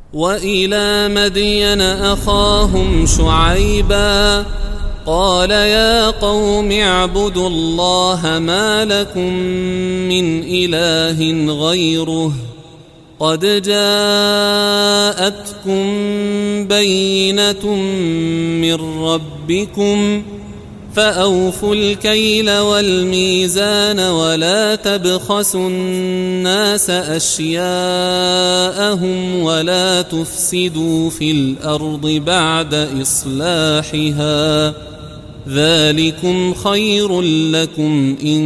وإلى مدين أخاهم شعيبا قال يا قوم اعبدوا الله ما لكم من إله غيره قد جاءتكم بينة من ربكم فأوفوا الكيل والميزان ولا تبخسوا الناس أشياءهم ولا تفسدوا في الأرض بعد إصلاحها ذلكم خير لكم إن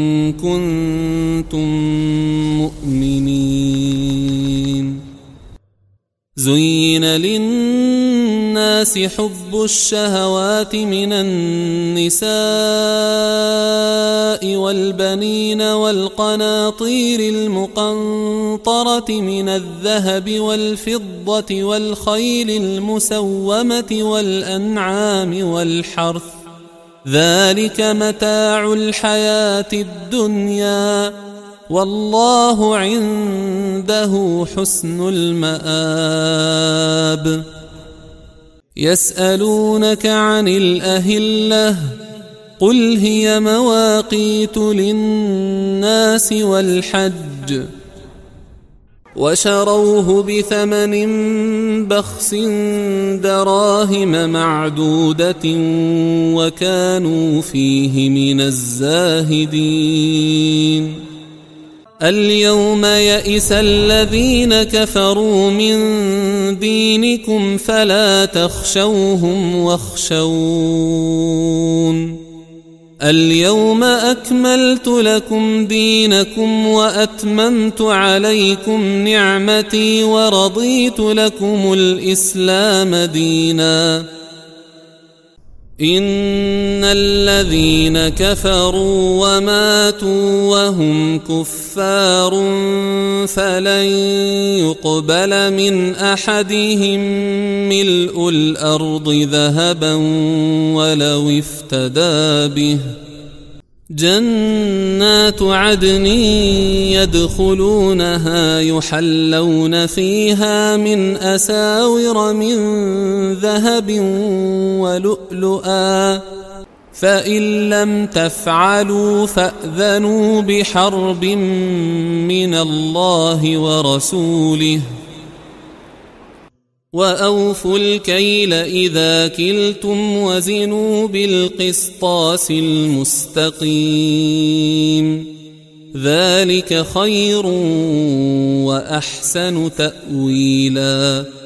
كنتم مؤمنين. زين للناس حب الشهوات من النساء والبنين والقناطير المقنطرة من الذهب والفضة والخيل المسومة والأنعام والحرث ذلك متاع الحياة الدنيا والله عنده حسن المآب. يسألونك عن الأهلة قل هي مواقيت للناس والحج وشروه بثمن بخس دراهم معدودة وكانوا فيه من الزاهدين. اليوم يئس الذين كفروا من دينكم فلا تخشوهم واخشون اليوم أكملت لكم دينكم وأتممت عليكم نعمتي ورضيت لكم الإسلام دينا. إن الذين كفروا وماتوا وهم كفار فلن يقبل من أحدهم ملء الأرض ذهبا ولو افتدى به. جنات عدن يدخلونها يحلون فيها من أساور من ذهب ولؤلؤا فإن لم تفعلوا فأذنوا بحرب من الله ورسوله وأوفوا الكيل إذا كلتم وزنوا بالقسطاس المستقيم ذلك خير وأحسن تأويلا.